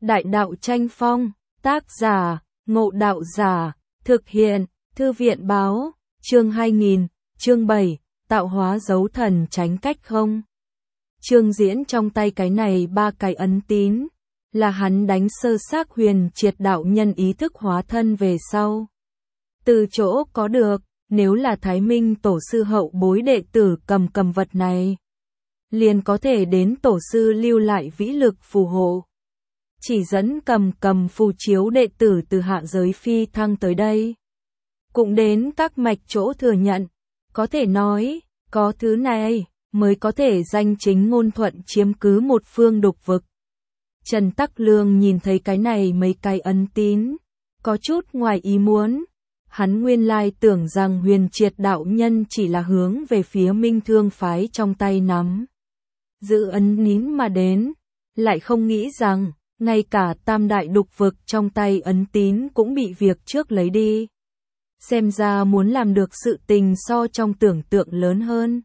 Đại đạo tranh phong, tác giả, Ngộ Đạo Giả, thực hiện, Thư viện báo, chương 2000, chương 7, tạo hóa dấu thần tránh cách không. Trương Diễn trong tay cái này 3 cái ấn tín, là hắn đánh sơ xác huyền triệt đạo nhân ý thức hóa thân về sau. Từ chỗ có được, nếu là Thái Minh tổ sư hậu bối đệ tử cầm vật này, liền có thể đến tổ sư lưu lại vĩ lực phù hộ. Chỉ dẫn cầm phù chiếu đệ tử từ hạ giới phi thăng tới đây. Cũng đến các mạch chỗ thừa nhận, có thể nói, có thứ này, mới có thể danh chính ngôn thuận chiếm cứ một phương đục vực. Trần Tắc Lương nhìn thấy cái này mấy cái ấn tín, có chút ngoài ý muốn. Hắn nguyên lai tưởng rằng huyền triệt đạo nhân chỉ là hướng về phía Minh Thương phái trong tay nắm giữ ấn nín mà đến, lại không nghĩ rằng, ngay cả tam đại đục vực trong tay ấn tín cũng bị việc trước lấy đi. Xem ra muốn làm được sự tình so trong tưởng tượng lớn hơn.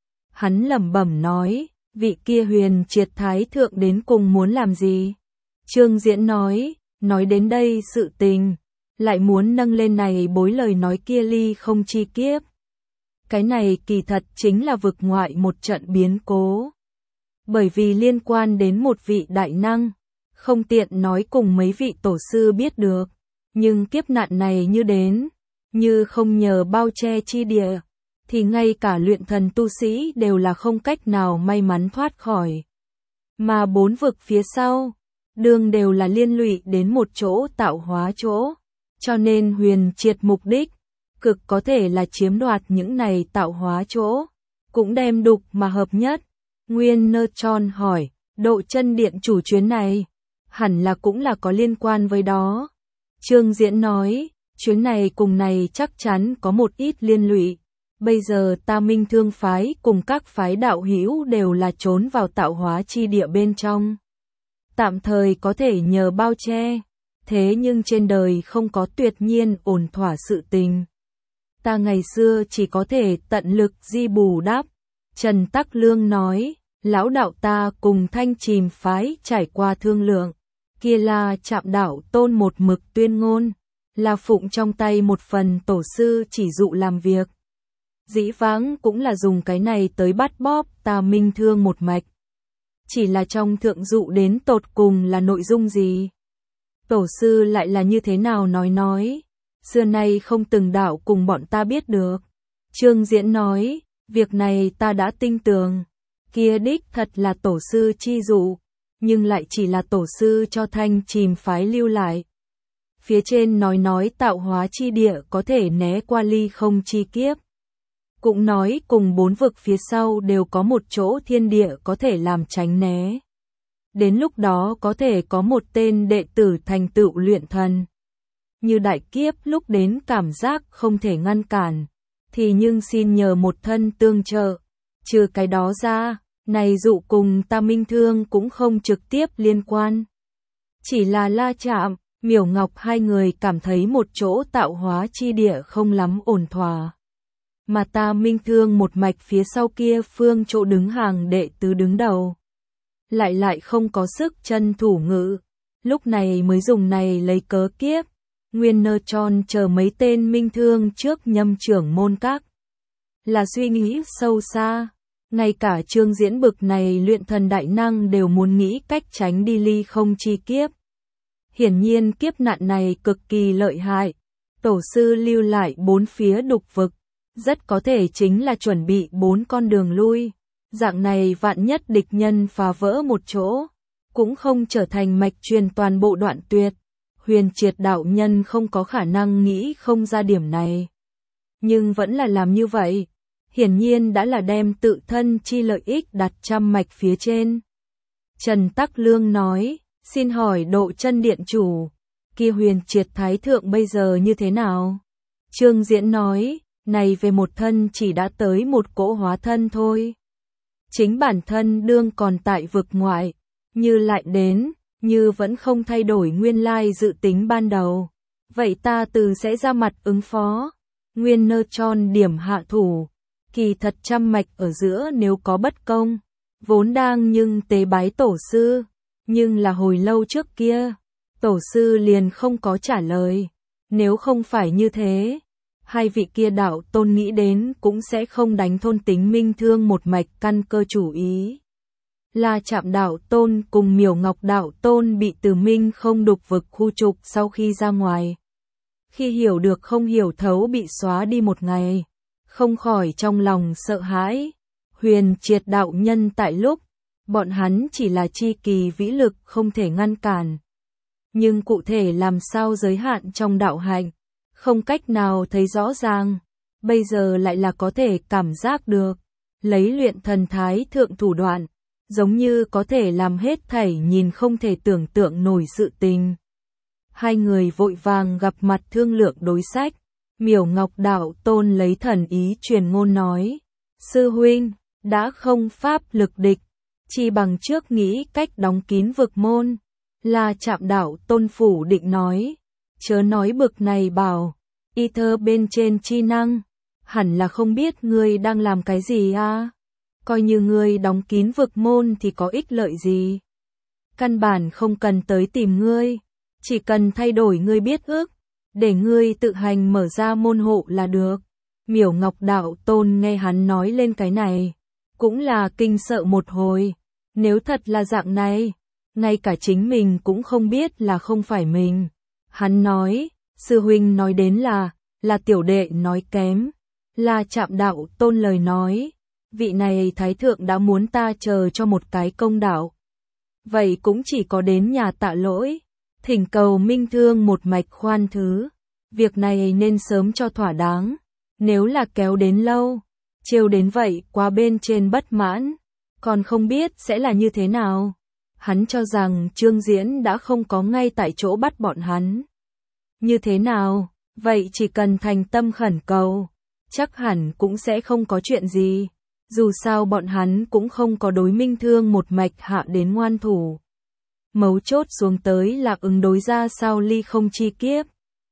Hắn lẩm bẩm nói, vị kia huyền triệt thái thượng đến cùng muốn làm gì? Trương Diễn nói đến đây sự tình, lại muốn nâng lên này bối lời nói kia ly không chi kiếp. Cái này kỳ thật chính là vực ngoại một trận biến cố. Bởi vì liên quan đến một vị đại năng, không tiện nói cùng mấy vị tổ sư biết được, nhưng kiếp nạn này như đến, như không nhờ bao che chi địa, thì ngay cả luyện thần tu sĩ đều là không cách nào may mắn thoát khỏi. Mà 4 vực phía sau, đường đều là liên lụy đến một chỗ tạo hóa chỗ, cho nên huyền triệt mục đích, cực có thể là chiếm đoạt những này tạo hóa chỗ, cũng đem đục mà hợp nhất. Nguyên Nơ Tròn hỏi, Độ Chân Điện chủ chuyến này, hẳn là cũng là có liên quan với đó. Trương Diễn nói, chuyến này cùng này chắc chắn có một ít liên lụy. Bây giờ ta Minh Thương phái cùng các phái đạo hữu đều là trốn vào tạo hóa chi địa bên trong. Tạm thời có thể nhờ bao che, thế nhưng trên đời không có tuyệt nhiên ổn thỏa sự tình. Ta ngày xưa chỉ có thể tận lực di bù đắp. Trần Tắc Lương nói, lão đạo ta cùng Thanh Trìm phái trải qua thương lượng, kia là Trạm đạo tôn một mực tuyên ngôn, là phụng trong tay một phần tổ sư chỉ dụ làm việc. Dĩ vãng cũng là dùng cái này tới bắt bóp ta Minh Thương một mạch. Chỉ là trong thượng dụ đến tột cùng là nội dung gì? Tổ sư lại là như thế nào nói, xưa nay không từng đạo cùng bọn ta biết được. Trương Diễn nói, việc này ta đã tinh tường, kia đích thật là tổ sư chi dụ, nhưng lại chỉ là tổ sư cho Thanh Trìm phái lưu lại. Phía trên nói tạo hóa chi địa có thể né qua ly không chi kiếp. Cũng nói cùng 4 vực phía sau đều có một chỗ thiên địa có thể làm tránh né. Đến lúc đó có thể có một tên đệ tử thành tựu luyện thần. Như đại kiếp lúc đến cảm giác không thể ngăn cản, thì nhưng xin nhờ một thân tương trợ. Trừ cái đó ra, này dụ cùng ta Minh Thương cũng không trực tiếp liên quan. Chỉ là La Trạm, Miểu Ngọc hai người cảm thấy một chỗ tạo hóa chi địa không lắm ổn thỏa. Mà ta Minh Thương một mạch phía sau kia phương chỗ đứng hàng đệ tứ đứng đầu. Lại không có sức chân thủ ngự, lúc này mới dùng này lấy cớ kiếp. Nguyên Nơ Tròn chờ mấy tên Minh Thương trước nhâm trưởng môn các. Là suy nghĩ sâu xa, ngay cả Trương Diễn bực này luyện thần đại năng đều muốn nghĩ cách tránh đi ly không chi kiếp. Hiển nhiên kiếp nạn này cực kỳ lợi hại, tổ sư lưu lại 4 phía đục vực, rất có thể chính là chuẩn bị 4 con đường lui. Dạng này vạn nhất địch nhân phá vỡ một chỗ, cũng không trở thành mạch truyền toàn bộ đoạn tuyệt. Huyền triệt đạo nhân không có khả năng nghĩ không ra điểm này. Nhưng vẫn là làm như vậy. Hiển nhiên đã là đem tự thân chi lợi ích đặt trăm mạch phía trên. Trần Tắc Lương nói, xin hỏi Độ Chân Điện chủ, kia huyền triệt thái thượng bây giờ như thế nào? Trương Diễn nói, này về một thân chỉ đã tới một cỗ hóa thân thôi. Chính bản thân đương còn tại vực ngoại, như lại đến, như vẫn không thay đổi nguyên lai dự tính ban đầu. Vậy ta từ sẽ ra mặt ứng phó. Nguyên Nơ Tròn điểm hạ thủ. Kỳ thật trăm mạch ở giữa nếu có bất công, vốn đang nhưng tế bái tổ sư. Nhưng là hồi lâu trước kia, tổ sư liền không có trả lời. Nếu không phải như thế, hai vị kia đạo tôn nghĩ đến cũng sẽ không đánh thôn tính Minh Thương một mạch căn cơ chủ ý. La Trạm đạo tôn cùng Miểu Ngọc đạo tôn bị Từ Minh không đục vực khu trục sau khi ra ngoài. Khi hiểu được không hiểu thấu bị xóa đi một ngày, không khỏi trong lòng sợ hãi. Huyền Triệt đạo nhân tại lúc, bọn hắn chỉ là chi kỳ vĩ lực không thể ngăn cản. Nhưng cụ thể làm sao giới hạn trong đạo hạnh, không cách nào thấy rõ ràng, bây giờ lại là có thể cảm giác được. Lấy luyện thần thái thượng thủ đoạn, giống như có thể làm hết thảy nhìn không thể tưởng tượng nổi sự tình. Hai người vội vàng gặp mặt thương lượng đối sách. Miểu Ngọc đạo tôn lấy thần ý truyền ngôn nói: sư huynh, đã không pháp lực địch, chỉ bằng trước nghĩ cách đóng kín vực môn. La Trạm đạo tôn phủ định nói: chớ nói bực này bảo, y thơ bên trên chi năng, hẳn là không biết ngươi đang làm cái gì à? Coi như ngươi đóng kín vực môn thì có ích lợi gì? Căn bản không cần tới tìm ngươi, chỉ cần thay đổi ngươi biết ước, để ngươi tự hành mở ra môn hộ là được. Miểu Ngọc đạo tôn nghe hắn nói lên cái này, cũng là kinh sợ một hồi. Nếu thật là dạng này, ngay cả chính mình cũng không biết là không phải mình. Hắn nói, sư huynh nói đến là tiểu đệ nói kém. La Trạm đạo tôn lời nói, vị này thái thượng đã muốn ta chờ cho một cái công đạo. Vậy cũng chỉ có đến nhà tạ lỗi, thỉnh cầu Minh Thương một mạch khoan thứ. Việc này nên sớm cho thỏa đáng, nếu là kéo đến lâu, chiều đến vậy quá bên trên bất mãn, còn không biết sẽ là như thế nào. Hắn cho rằng Trương Diễn đã không có ngay tại chỗ bắt bọn hắn. Như thế nào, vậy chỉ cần thành tâm khẩn cầu, chắc hẳn cũng sẽ không có chuyện gì. Dù sao bọn hắn cũng không có đối Minh Thương một mạch hạ đến ngoan thủ. Mấu chốt xuống tới là ứng đối ra sao ly không chi kiếp.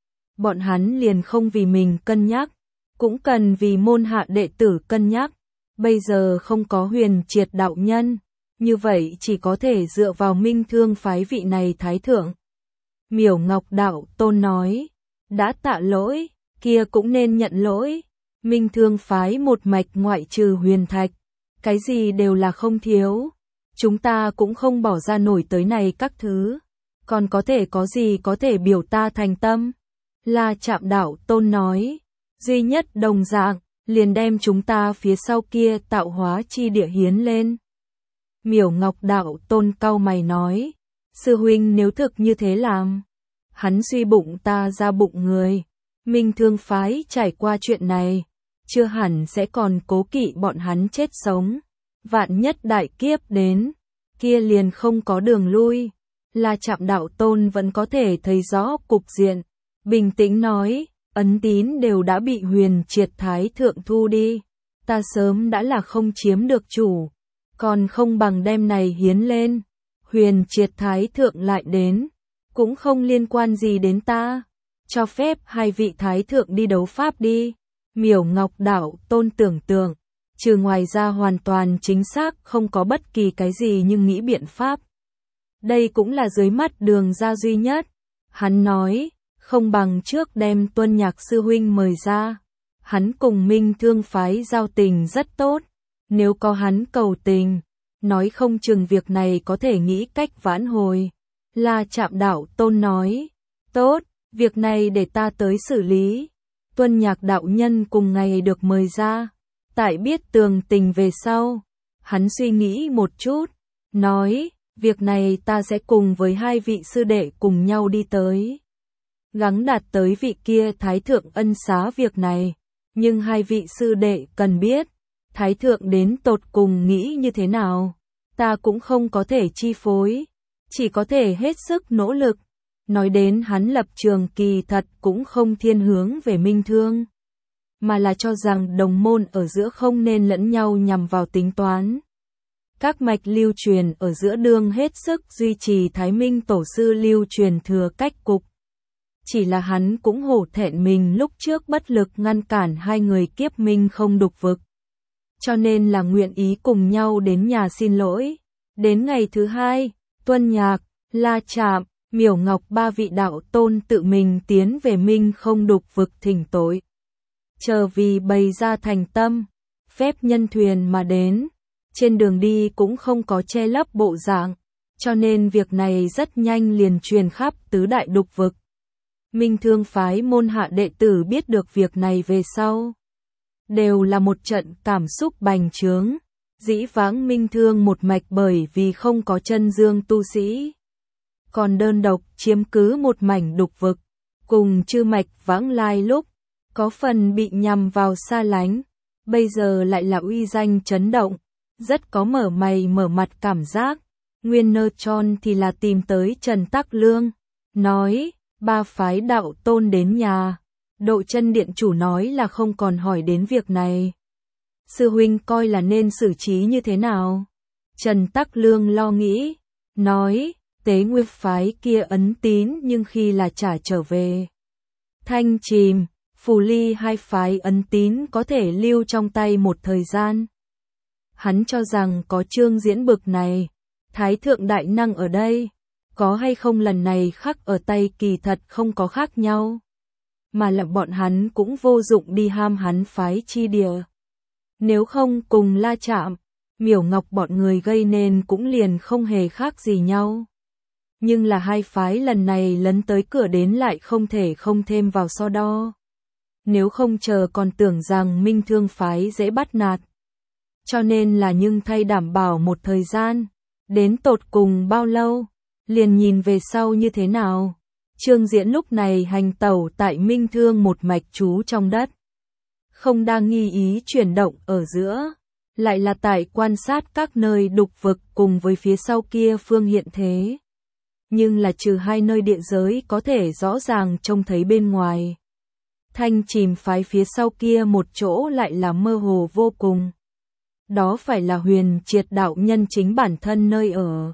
Bọn hắn liền không vì mình cân nhắc, cũng cần vì môn hạ đệ tử cân nhắc. Bây giờ không có Huyền Triệt đạo nhân, như vậy chỉ có thể dựa vào Minh Thương phái vị này thái thượng. Miểu Ngọc đạo tôn nói, đã tạ lỗi, kia cũng nên nhận lỗi. Minh Thương phái một mạch ngoại trừ huyền thạch, cái gì đều là không thiếu. Chúng ta cũng không bỏ ra nổi tới này các thứ, còn có gì có thể biểu ta thành tâm. La Trạm đạo tôn nói, duy nhất đồng dạng, liền đem chúng ta phía sau kia tạo hóa chi địa hiến lên. Miểu Ngọc đạo tôn cau mày nói, sư huynh nếu thực như thế làm, hắn suy bụng ta ra bụng người. Minh Thương phái trải qua chuyện này, chưa hẳn sẽ còn cố kỵ bọn hắn chết sống. Vạn nhất đại kiếp đến, kia liền không có đường lui. La Trạm đạo tôn vẫn có thể thấy rõ cục diện, bình tĩnh nói, ấn tín đều đã bị Huyền Triệt thái thượng thu đi, ta sớm đã là không chiếm được chủ, còn không bằng đem này hiến lên. Huyền Triệt thái thượng lại đến, cũng không liên quan gì đến ta, cho phép hai vị thái thượng đi đấu pháp đi. Miểu Ngọc đạo tôn tưởng tượng, trừ ngoài ra hoàn toàn chính xác không có bất kỳ cái gì nhưng nghĩ biện pháp. Đây cũng là dưới mắt đường ra duy nhất. Hắn nói, không bằng trước đem Tuân Nhạc sư huynh mời ra. Hắn cùng Minh Thương phái giao tình rất tốt, nếu có hắn cầu tình, nói không chừng việc này có thể nghĩ cách vãn hồi. La Trạm đạo tôn nói, tốt, việc này để ta tới xử lý. Tuân Nhạc đạo nhân cùng ngày được mời ra, tại biết tường tình về sau, hắn suy nghĩ một chút, nói, việc này ta sẽ cùng với hai vị sư đệ cùng nhau đi tới. Gắng đạt tới vị kia thái thượng ân xá việc này, nhưng hai vị sư đệ cần biết, thái thượng đến tột cùng nghĩ như thế nào, ta cũng không có thể chi phối, chỉ có thể hết sức nỗ lực. Nói đến hắn lập trường kỳ thật cũng không thiên hướng về Minh Thương, mà là cho rằng đồng môn ở giữa không nên lẫn nhau nhằm vào tính toán. Các mạch lưu truyền ở giữa đương hết sức duy trì Thái Minh tổ sư lưu truyền thừa cách cục. Chỉ là hắn cũng hổ thẹn mình lúc trước bất lực ngăn cản hai người kiếp minh không đục vực. Cho nên là nguyện ý cùng nhau đến nhà xin lỗi. Đến ngày thứ hai, Tuân Nhạc, La Trạm, Miểu Ngọc ba vị đạo tôn tự mình tiến về Minh Không Đục vực thỉnh tội. Chờ vì bày ra thành tâm, phép nhân thuyền mà đến, trên đường đi cũng không có che lấp bộ dạng, cho nên việc này rất nhanh liền truyền khắp tứ đại đục vực. Minh Thương phái môn hạ đệ tử biết được việc này về sau, đều là một trận cảm xúc bành trướng. Dĩ vãng Minh Thương một mạch bởi vì không có chân dương tu sĩ, còn đơn độc chiếm cứ một mảnh đục vực, cùng chư mạch vãng lai lúc, có phần bị nhằm vào xa lánh, bây giờ lại là uy danh chấn động, rất có mở mày mở mặt cảm giác. Nguyên nơ tròn thì là tìm tới Trần Tắc Lương, nói, ba phái đạo tôn đến nhà, Độ Chân điện chủ nói là không còn hỏi đến việc này. Sư huynh coi là nên xử trí như thế nào? Trần Tắc Lương lo nghĩ, nói, Tế Nguyệt phái kia ấn tín nhưng khi là trả trở về. Thanh Trìm, Phù Ly hai phái ấn tín có thể lưu trong tay một thời gian. Hắn cho rằng có Trương Diễn bực này, Thái thượng đại năng ở đây, có hay không lần này khắc ở tay kỳ thật không có khác nhau. Mà là bọn hắn cũng vô dụng đi ham hắn phái chi địa. Nếu không cùng La Trạm, Miểu Ngọc bọn người gây nên cũng liền không hề khác gì nhau. Nhưng là hai phái lần này lấn tới cửa đến lại không thể không thêm vào so đo. Nếu không chờ còn tưởng rằng Minh Thương phái dễ bắt nạt. Cho nên là nhưng thay đảm bảo một thời gian, đến tột cùng bao lâu, liền nhìn về sau như thế nào. Trương Diễn lúc này hành tẩu tại Minh Thương một mạch trú trong đất. Không đang nghi ý chuyển động ở giữa, lại là tại quan sát các nơi đục vực cùng với phía sau kia phương hiện thế. Nhưng là trừ hai nơi địa giới có thể rõ ràng trông thấy bên ngoài. Thanh Trìm phái phía sau kia một chỗ lại là mơ hồ vô cùng. Đó phải là Huyền Triệt đạo nhân chính bản thân nơi ở.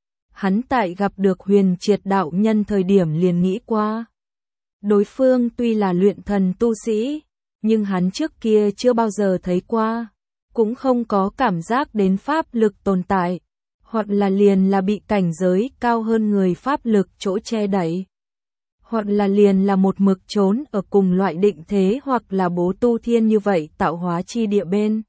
Hắn tại gặp được Huyền Triệt đạo nhân thời điểm liền nghĩ qua. Đối phương tuy là luyện thần tu sĩ, nhưng hắn trước kia chưa bao giờ thấy qua, cũng không có cảm giác đến pháp lực tồn tại, hoặc là liền là bị cảnh giới cao hơn người pháp lực chỗ che đẩy, hoặc là liền là một mực trốn ở cùng loại định thế hoặc là bố tu thiên như vậy tạo hóa chi địa bên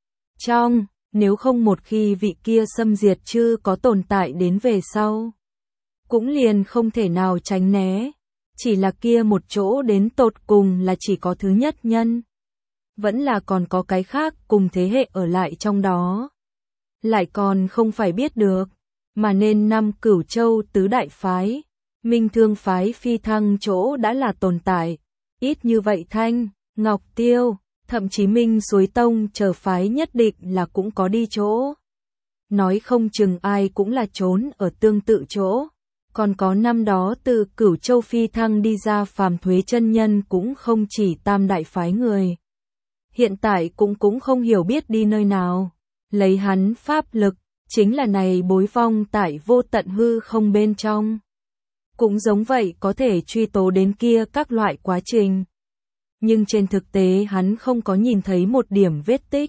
trong, nếu không một khi vị kia xâm diệt chư có tồn tại đến về sau, cũng liền không thể nào tránh né. Chỉ là kia một chỗ đến tột cùng là chỉ có thứ nhất nhân. Vẫn là còn có cái khác cùng thế hệ ở lại trong đó. Lại còn không phải biết được. Mà nên năm Cửu Châu tứ đại phái. Minh Thương phái phi thăng chỗ đã là tồn tại. Ít như vậy Thanh, Ngọc Tiêu, thậm chí Minh Suối Tông chờ phái nhất định là cũng có đi chỗ. Nói không chừng ai cũng là trốn ở tương tự chỗ. Còn có năm đó từ Cửu Châu phi thăng đi ra Phàm Thuế chân nhân cũng không chỉ tam đại phái người. Hiện tại cũng không hiểu biết đi nơi nào. Lấy hắn pháp lực, chính là này bối vong tại vô tận hư không bên trong. Cũng giống vậy có thể truy tố đến kia các loại quá trình. Nhưng trên thực tế hắn không có nhìn thấy một điểm vết tích.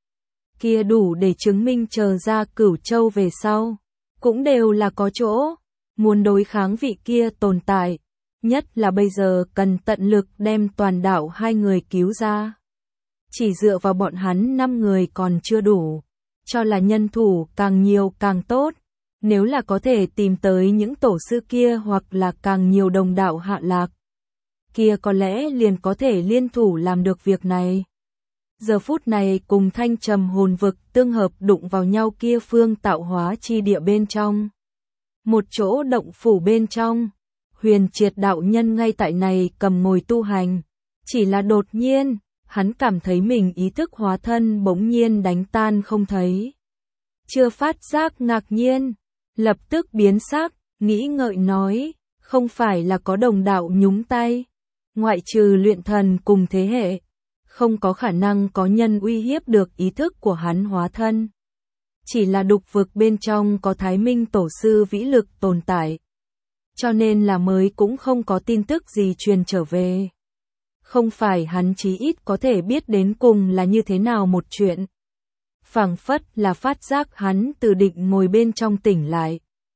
Kia đủ để chứng minh chờ ra Cửu Châu về sau. Cũng đều là có chỗ. Muốn đối kháng vị kia tồn tại, nhất là bây giờ cần tận lực đem toàn đạo hai người cứu ra. Chỉ dựa vào bọn hắn 5 người còn chưa đủ, cho là nhân thủ càng nhiều càng tốt. Nếu là có thể tìm tới những tổ sư kia hoặc là càng nhiều đồng đạo hạ lạc, kia có lẽ liền có thể liên thủ làm được việc này. Giờ phút này cùng Thanh Trầm hồn vực tương hợp đụng vào nhau kia phương tạo hóa chi địa bên trong. Một chỗ động phủ bên trong, Huyền Triệt đạo nhân ngay tại này cầm ngồi tu hành. Chỉ là đột nhiên, hắn cảm thấy mình ý thức hóa thân bỗng nhiên đánh tan không thấy. Chưa phát giác ngạc nhiên, lập tức biến sắc, nghĩ ngợi nói, không phải là có đồng đạo nhúng tay. Ngoại trừ luyện thần cùng thế hệ, không có khả năng có nhân uy hiếp được ý thức của hắn hóa thân. Chỉ là đục vực bên trong có Thái Minh tổ sư vĩ lực tồn tại. Cho nên là mới cũng không có tin tức gì truyền trở về. Không phải hắn chí ít có thể biết đến cùng là như thế nào một chuyện. Phảng phất là phát giác hắn từ định ngồi bên trong tỉnh lại.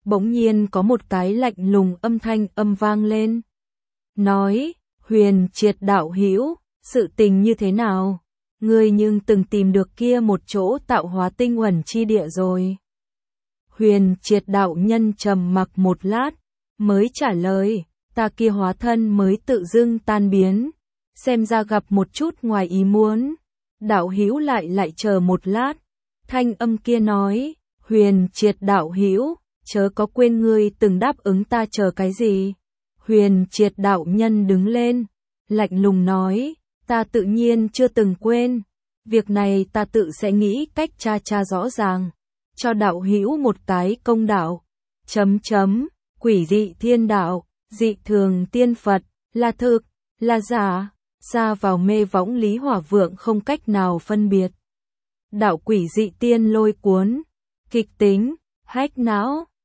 bỗng nhiên có một cái lạnh lùng âm thanh vang lên. Nói, Huyền Triệt đạo hữu, sự tình như thế nào? Ngươi nhưng từng tìm được kia một chỗ tạo hóa tinh uẩn chi địa rồi. Huyền Triệt đạo nhân trầm mặc một lát, mới trả lời, ta kia hóa thân mới tự dưng tan biến, xem ra gặp một chút ngoài ý muốn. Đạo hữu lại chờ một lát, thanh âm kia nói, Huyền Triệt đạo hữu, chớ có quên ngươi từng đáp ứng ta chờ cái gì. Huyền Triệt đạo nhân đứng lên, lạnh lùng nói, ta tự nhiên chưa từng quên, việc này ta tự sẽ nghĩ cách tra rõ ràng, cho đạo hữu một cái công đạo. Quỷ dị thiên đạo, dị thường tiên Phật, là thực, là giả, xa vào mê võng Lý Hỏa Vượng không cách nào phân biệt. Đạo quỷ dị tiên lôi cuốn, kịch tính, hách não.